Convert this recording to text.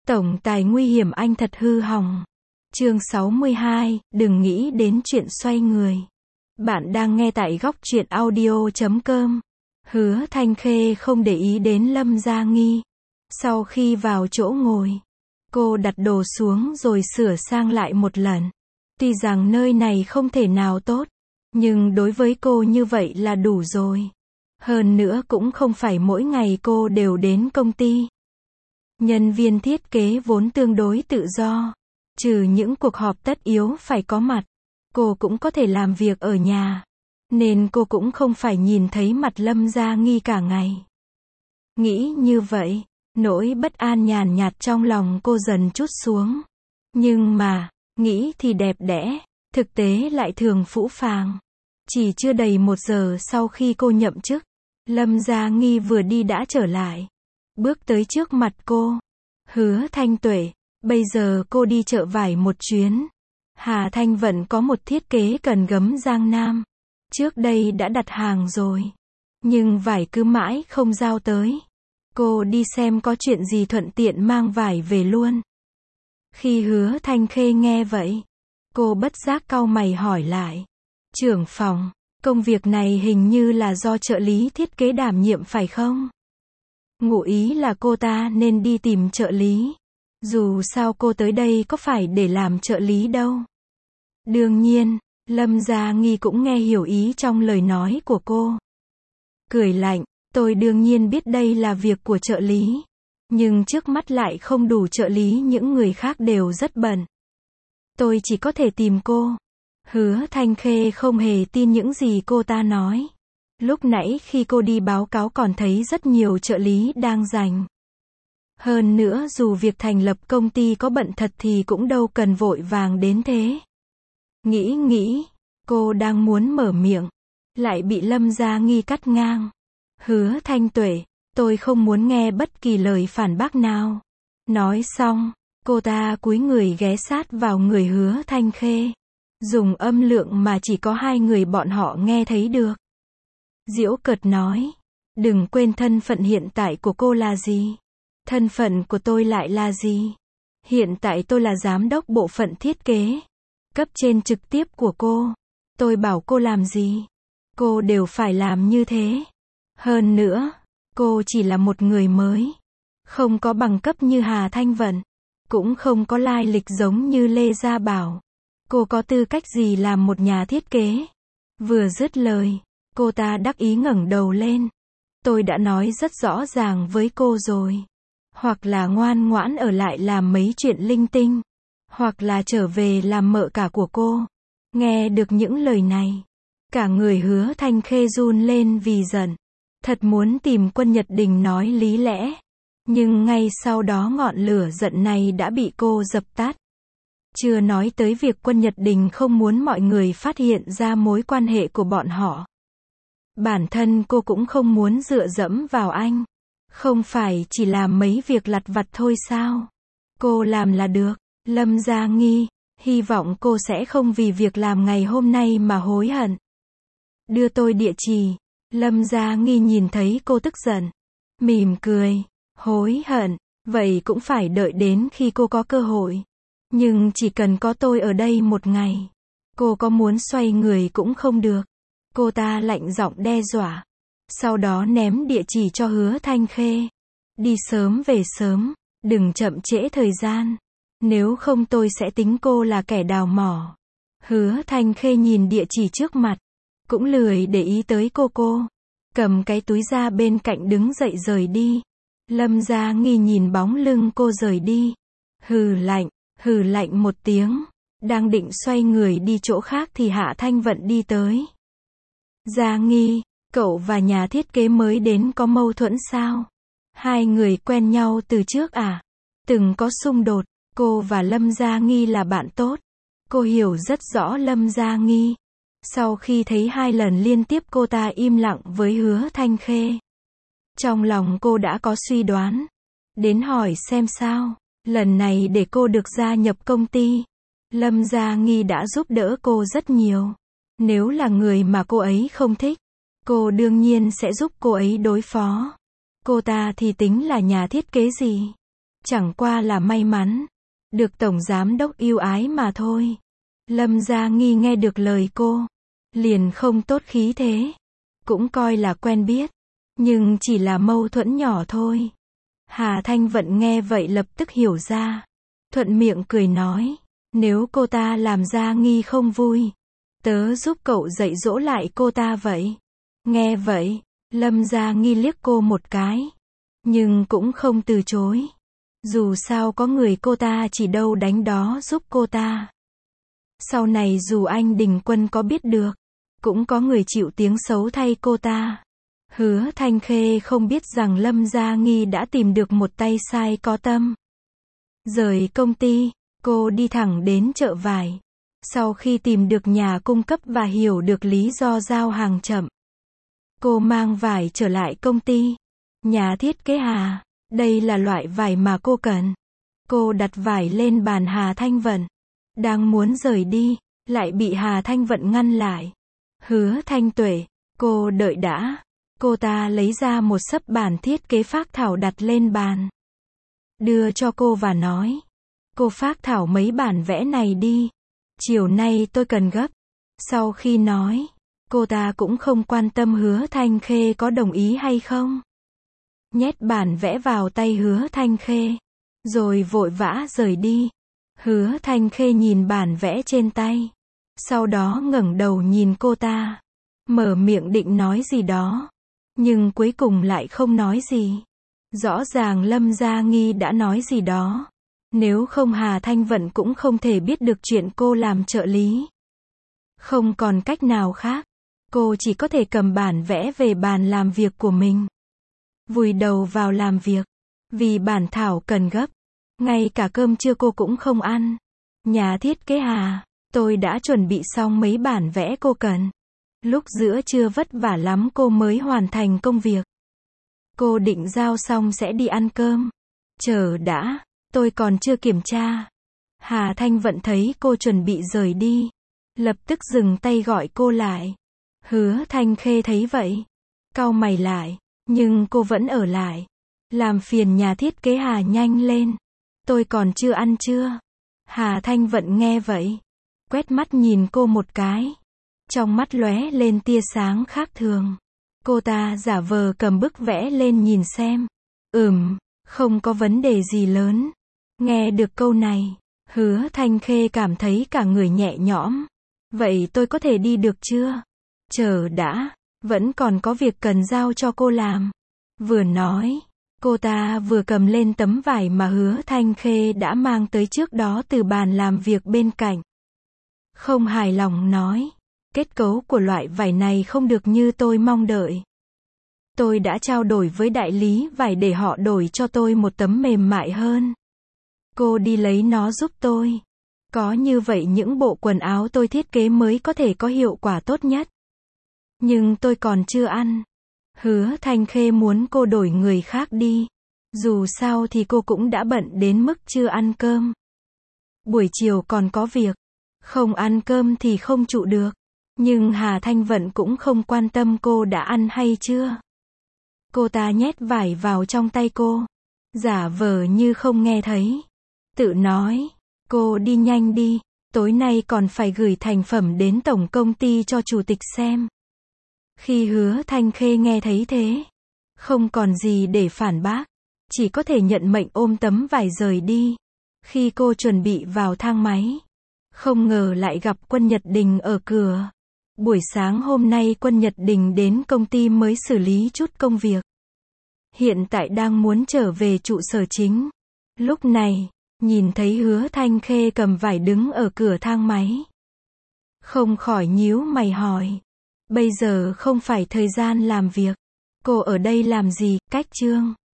Tổng tài nguy hiểm anh thật hư hỏng. Chương 62, đừng nghĩ đến chuyện xoay người. Bạn đang nghe tại góc truyện audio.com. Hứa Thanh Khê không để ý đến Lâm Gia Nghi. Sau khi vào chỗ ngồi, cô đặt đồ xuống rồi sửa sang lại một lần. Tuy rằng nơi này không thể nào tốt, nhưng đối với cô như vậy là đủ rồi. Hơn nữa cũng không phải mỗi ngày cô đều đến công ty. Nhân viên thiết kế vốn tương đối tự do. Trừ những cuộc họp tất yếu phải có mặt, cô cũng có thể làm việc ở nhà. Nên cô cũng không phải nhìn thấy mặt Lâm Gia Nghi cả ngày. Nghĩ như vậy, nỗi bất an nhàn nhạt trong lòng cô dần trút xuống. Nhưng mà, nghĩ thì đẹp đẽ, thực tế lại thường phũ phàng. Chỉ chưa đầy 1 giờ sau khi cô nhậm chức, Lâm Gia Nghi vừa đi đã trở lại. Bước tới trước mặt cô. Hứa Thanh Tuệ, bây giờ cô đi chợ vải một chuyến. Hà Thanh Vận có một thiết kế cần gấm Giang Nam. Trước đây đã đặt hàng rồi. Nhưng vải cứ mãi không giao tới. Cô đi xem có chuyện gì thuận tiện mang vải về luôn. Khi Hứa Thanh Khê nghe vậy, cô bất giác cau mày hỏi lại. Trưởng phòng, công việc này hình như là do trợ lý thiết kế đảm nhiệm phải không? Ngụ ý là cô ta nên đi tìm trợ lý. Dù sao cô tới đây có phải để làm trợ lý đâu. Đương nhiên, Lâm Gia Nghi cũng nghe hiểu ý trong lời nói của cô. Cười lạnh, tôi đương nhiên biết đây là việc của trợ lý. Nhưng trước mắt lại không đủ trợ lý, những người khác đều rất bận. Tôi chỉ có thể tìm cô. Hứa Thanh Khê không hề tin những gì cô ta nói. Lúc nãy khi cô đi báo cáo còn thấy rất nhiều trợ lý đang rảnh. Hơn nữa dù việc thành lập công ty có bận thật thì cũng đâu cần vội vàng đến thế. Nghĩ, cô đang muốn mở miệng, lại bị Lâm Gia Nghi cắt ngang. Hứa Thanh Tuệ, tôi không muốn nghe bất kỳ lời phản bác nào. Nói xong, cô ta cúi người ghé sát vào người Hứa Thanh Khê. Dùng âm lượng mà chỉ có 2 người bọn họ nghe thấy được. Giễu cợt nói, đừng quên thân phận hiện tại của cô là gì. Thân phận của tôi lại là gì? Hiện tại tôi là giám đốc bộ phận thiết kế. Cấp trên trực tiếp của cô. Tôi bảo cô làm gì, cô đều phải làm như thế. Hơn nữa, cô chỉ là một người mới. Không có bằng cấp như Hà Thanh Vận. Cũng không có lai lịch giống như Lê Gia Bảo. Cô có tư cách gì làm một nhà thiết kế? Vừa dứt lời, cô ta đắc ý ngẩng đầu lên. Tôi đã nói rất rõ ràng với cô rồi. Hoặc là ngoan ngoãn ở lại làm mấy chuyện linh tinh. Hoặc là trở về làm mợ cả của cô. Nghe được những lời này, cả người Hứa Thanh Khê run lên vì giận. Thật muốn tìm Quân Nhật Đình nói lý lẽ. Nhưng ngay sau đó ngọn lửa giận này đã bị cô dập tắt. Chưa nói tới việc Quân Nhật Đình không muốn mọi người phát hiện ra mối quan hệ của bọn họ. Bản thân cô cũng không muốn dựa dẫm vào anh. Không phải chỉ làm mấy việc lặt vặt thôi sao? Cô làm là được. Lâm Gia Nghi, hy vọng cô sẽ không vì việc làm ngày hôm nay mà hối hận. Đưa tôi địa chỉ. Lâm Gia Nghi nhìn thấy cô tức giận, mỉm cười. Hối hận, vậy cũng phải đợi đến khi cô có cơ hội. Nhưng chỉ cần có tôi ở đây 1 ngày, cô có muốn xoay người cũng không được. Cô ta lạnh giọng đe dọa. Sau đó ném địa chỉ cho Hứa Thanh Khê. Đi sớm về sớm, đừng chậm trễ thời gian. Nếu không tôi sẽ tính cô là kẻ đào mỏ. Hứa Thanh Khê nhìn địa chỉ trước mặt, cũng lười để ý tới cô. Cầm cái túi ra bên cạnh đứng dậy rời đi. Lâm Gia Nghi nhìn bóng lưng cô rời đi. Hừ lạnh một tiếng. Đang định xoay người đi chỗ khác thì Hạ Thanh Vận đi tới. Gia Nghi, cậu và nhà thiết kế mới đến có mâu thuẫn sao? 2 người quen nhau từ trước à? Từng có xung đột. Cô và Lâm Gia Nghi là bạn tốt. Cô hiểu rất rõ Lâm Gia Nghi. Sau khi thấy 2 lần liên tiếp cô ta im lặng với Hứa Thanh Khê, trong lòng cô đã có suy đoán. Đến hỏi xem sao. Lần này để cô được gia nhập công ty. Lâm Gia Nghi đã giúp đỡ cô rất nhiều. Nếu là người mà cô ấy không thích, cô đương nhiên sẽ giúp cô ấy đối phó. Cô ta thì tính là nhà thiết kế gì? Chẳng qua là may mắn. Được Tổng Giám đốc yêu ái mà thôi. Lâm Gia Nghi nghe được lời cô. Liền không tốt khí thế. Cũng coi là quen biết. Nhưng chỉ là mâu thuẫn nhỏ thôi. Hà Thanh Vận nghe vậy lập tức hiểu ra. Thuận miệng cười nói. Nếu cô ta làm Gia Nghi không vui, tớ giúp cậu dạy dỗ lại cô ta vậy. Nghe vậy, Lâm Gia Nghi liếc cô một cái. Nhưng cũng không từ chối. Dù sao có người cô ta chỉ đâu đánh đó giúp cô ta. Sau này dù anh Đình Quân có biết được, cũng có người chịu tiếng xấu thay cô ta. Hứa Thanh Khê không biết rằng Lâm Gia Nghi đã tìm được một tay sai có tâm. Rời công ty, cô đi thẳng đến chợ vải. Sau khi tìm được nhà cung cấp và hiểu được lý do giao hàng chậm, cô mang vải trở lại công ty. Nhà thiết kế Hà, đây là loại vải mà cô cần. Cô đặt vải lên bàn Hà Thanh Vận. Đang muốn rời đi, lại bị Hà Thanh Vận ngăn lại. Hứa Thanh Tuệ, cô đợi đã. Cô ta lấy ra một xấp bản thiết kế phác thảo đặt lên bàn. Đưa cho cô và nói. Cô phác thảo mấy bản vẽ này đi. Chiều nay tôi cần gấp. Sau khi nói, cô ta cũng không quan tâm Hứa Thanh Khê có đồng ý hay không. Nhét bản vẽ vào tay Hứa Thanh Khê. Rồi vội vã rời đi. Hứa Thanh Khê nhìn bản vẽ trên tay. Sau đó ngẩng đầu nhìn cô ta. Mở miệng định nói gì đó. Nhưng cuối cùng lại không nói gì. Rõ ràng Lâm Gia Nghi đã nói gì đó. Nếu không Hà Thanh Vận cũng không thể biết được chuyện cô làm trợ lý. Không còn cách nào khác. Cô chỉ có thể cầm bản vẽ về bàn làm việc của mình. Vùi đầu vào làm việc. Vì bản thảo cần gấp. Ngay cả cơm trưa cô cũng không ăn. Nhà thiết kế Hà, tôi đã chuẩn bị xong mấy bản vẽ cô cần. Lúc giữa trưa vất vả lắm cô mới hoàn thành công việc. Cô định giao xong sẽ đi ăn cơm. Chờ đã, tôi còn chưa kiểm tra. Hà Thanh Vận thấy cô chuẩn bị rời đi. Lập tức dừng tay gọi cô lại. Hứa Thanh Khê thấy vậy. Cau mày lại, nhưng cô vẫn ở lại. Làm phiền nhà thiết kế Hà nhanh lên. Tôi còn chưa ăn trưa. Hà Thanh Vận nghe vậy. Quét mắt nhìn cô một cái. Trong mắt lóe lên tia sáng khác thường. Cô ta giả vờ cầm bức vẽ lên nhìn xem. Không có vấn đề gì lớn. Nghe được câu này, Hứa Thanh Khê cảm thấy cả người nhẹ nhõm. Vậy tôi có thể đi được chưa? Chờ đã, vẫn còn có việc cần giao cho cô làm. Vừa nói, cô ta vừa cầm lên tấm vải mà Hứa Thanh Khê đã mang tới trước đó từ bàn làm việc bên cạnh. Không hài lòng nói. Kết cấu của loại vải này không được như tôi mong đợi. Tôi đã trao đổi với đại lý vải để họ đổi cho tôi một tấm mềm mại hơn. Cô đi lấy nó giúp tôi. Có như vậy những bộ quần áo tôi thiết kế mới có thể có hiệu quả tốt nhất. Nhưng tôi còn chưa ăn. Hứa Thanh Khê muốn cô đổi người khác đi. Dù sao thì cô cũng đã bận đến mức chưa ăn cơm. Buổi chiều còn có việc. Không ăn cơm thì không trụ được. Nhưng Hà Thanh Vận cũng không quan tâm cô đã ăn hay chưa. Cô ta nhét vải vào trong tay cô. Giả vờ như không nghe thấy. Tự nói, cô đi nhanh đi. Tối nay còn phải gửi thành phẩm đến tổng công ty cho chủ tịch xem. Khi Hứa Thanh Khê nghe thấy thế, không còn gì để phản bác. Chỉ có thể nhận mệnh ôm tấm vải rời đi. Khi cô chuẩn bị vào thang máy, không ngờ lại gặp Quân Nhật Đình ở cửa. Buổi sáng hôm nay Quân Nhật Đình đến công ty mới xử lý chút công việc. Hiện tại đang muốn trở về trụ sở chính. Lúc này, nhìn thấy Hứa Thanh Khê cầm vải đứng ở cửa thang máy. Không khỏi nhíu mày hỏi. Bây giờ không phải thời gian làm việc. Cô ở đây làm gì, cách chương.